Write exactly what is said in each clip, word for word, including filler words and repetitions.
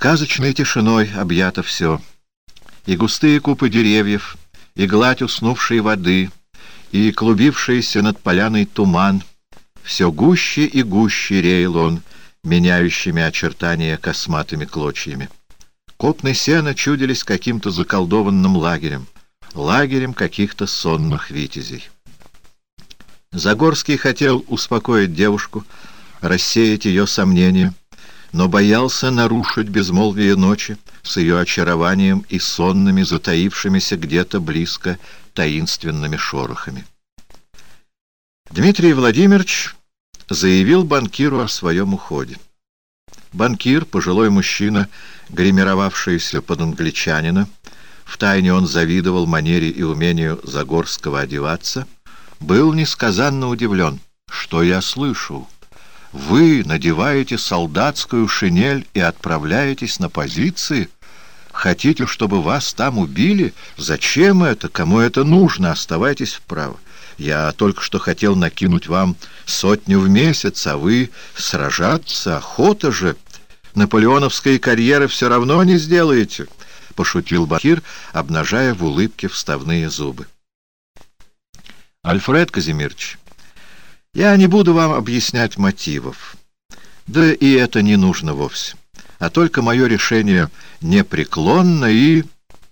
Сказочной тишиной объято все. И густые купы деревьев, и гладь уснувшей воды, и клубившийся над поляной туман. Все гуще и гуще реял он, меняющими очертания косматыми клочьями. Копны сена чудились каким-то заколдованным лагерем, лагерем каких-то сонных витязей. Загорский хотел успокоить девушку, рассеять ее сомнения, но боялся нарушить безмолвие ночи с ее очарованием и сонными, затаившимися где-то близко таинственными шорохами. Дмитрий Владимирович заявил банкиру о своем уходе. Банкир, пожилой мужчина, гримировавшийся под англичанина, втайне он завидовал манере и умению Загорского одеваться, был несказанно удивлен. «Что я слышу? Вы надеваете солдатскую шинель и отправляетесь на позиции? Хотите, чтобы вас там убили? Зачем это? Кому это нужно? Оставайтесь вправо. Я только что хотел накинуть вам сотню в месяц, а вы сражаться, охота же. Наполеоновской карьеры все равно не сделаете», — пошутил банкир, обнажая в улыбке вставные зубы. «Альфред Казимирович, я не буду вам объяснять мотивов. Да и это не нужно вовсе. А только мое решение непреклонно и...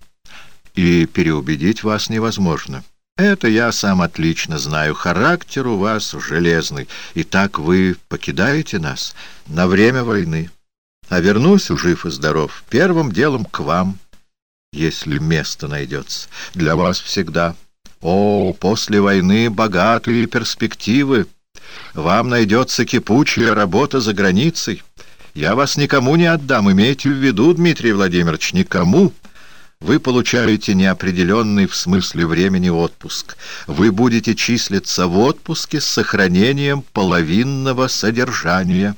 и переубедить вас невозможно. Это я сам отлично знаю. Характер у вас железный. Итак, вы покидаете нас на время войны. А вернусь, жив и здоров, первым делом к вам, если место найдется. Для вас всегда. О, после войны богатые перспективы. Вам найдется кипучая работа за границей. Я вас никому не отдам, имейте в виду, Дмитрий Владимирович, никому. Вы получаете неопределенный в смысле времени отпуск. Вы будете числиться в отпуске с сохранением половинного содержания».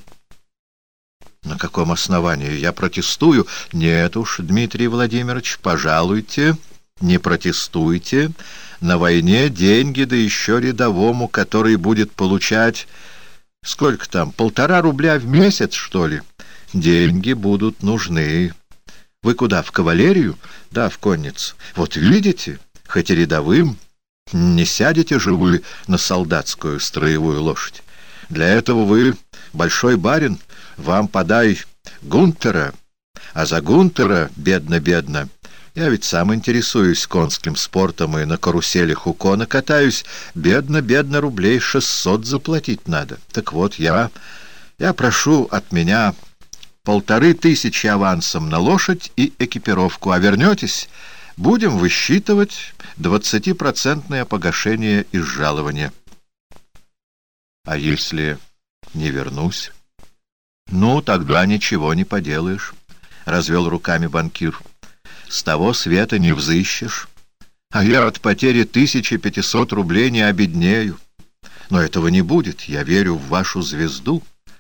«На каком основании? Я протестую?» «Нет уж, Дмитрий Владимирович, пожалуйте, не протестуйте. На войне деньги, да еще рядовому, который будет получать... сколько там, полтора рубля в месяц, что ли? Деньги будут нужны. Вы куда, в кавалерию?» «Да, в конницу. Вот видите, хоть и рядовым, не сядете же вы на солдатскую строевую лошадь. Для этого вы большой барин, вам подай Гунтера, а за Гунтера, бедно-бедно, я ведь сам интересуюсь конским спортом и на каруселях у кона катаюсь, бедно-бедно рублей шестьсот заплатить надо. Так вот, я, я прошу от меня полторы тысячи авансом на лошадь и экипировку, а вернетесь, будем высчитывать двадцатипроцентное погашение из жалования». «А если не вернусь?» «Ну, тогда ничего не поделаешь», — развел руками банкир. «С того света не взыщешь, а я от потери тысячи пятисот рублей не обеднею. Но этого не будет, я верю в вашу звезду.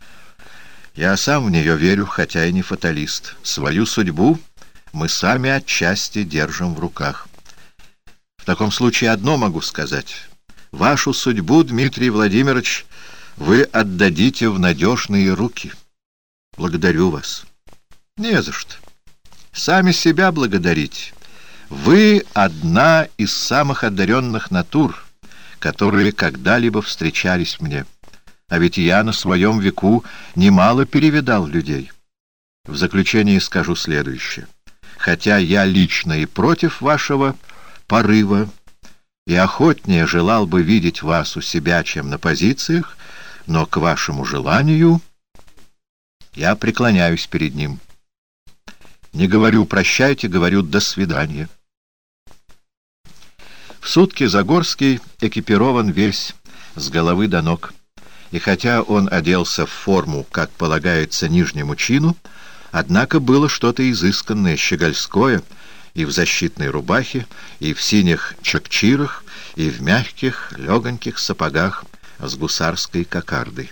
Я сам в нее верю, хотя и не фаталист. Свою судьбу мы сами отчасти держим в руках. В таком случае одно могу сказать. Вашу судьбу, Дмитрий Владимирович, вы отдадите в надежные руки. Благодарю вас». «Не за что. Сами себя благодарите. Вы одна из самых одаренных натур, которые когда-либо встречались мне. А ведь я на своем веку немало перевидал людей. В заключение скажу следующее. Хотя я лично и против вашего порыва, и охотнее желал бы видеть вас у себя, чем на позициях, но к вашему желанию я преклоняюсь перед ним. Не говорю «прощайте», говорю «до свидания». В сутки Загорский экипирован весь с головы до ног, и хотя он оделся в форму, как полагается нижнему чину, однако было что-то изысканное, щегольское, и в защитной рубахе, и в синих чепчирах, и в мягких, легоньких сапогах с гусарской кокардой.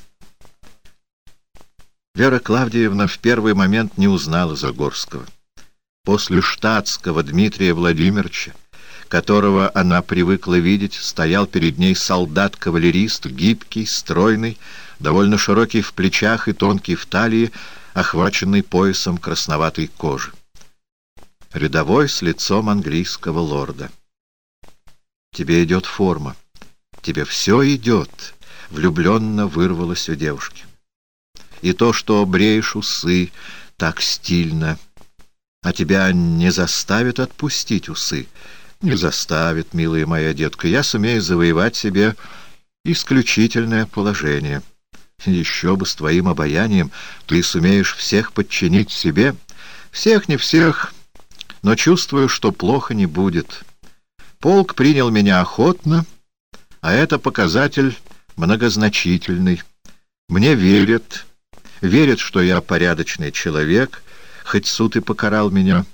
Вера Клавдиевна в первый момент не узнала Загорского. После штатского Дмитрия Владимировича, которого она привыкла видеть, стоял перед ней солдат-кавалерист, гибкий, стройный, довольно широкий в плечах и тонкий в талии, охваченный поясом красноватой кожи. Рядовой с лицом английского лорда. «Тебе идет форма. Тебе все идет», — влюбленно вырвалось у девушки. «И то, что бреешь усы так стильно. А тебя не заставит отпустить усы?» «Не заставит, милая моя детка. Я сумею завоевать себе исключительное положение. Еще бы с твоим обаянием ты сумеешь всех подчинить себе. Всех не всех, но чувствую, что плохо не будет. Полк принял меня охотно, а это показатель многозначительный. Мне верят, верят, что я порядочный человек, хоть суд и покарал меня.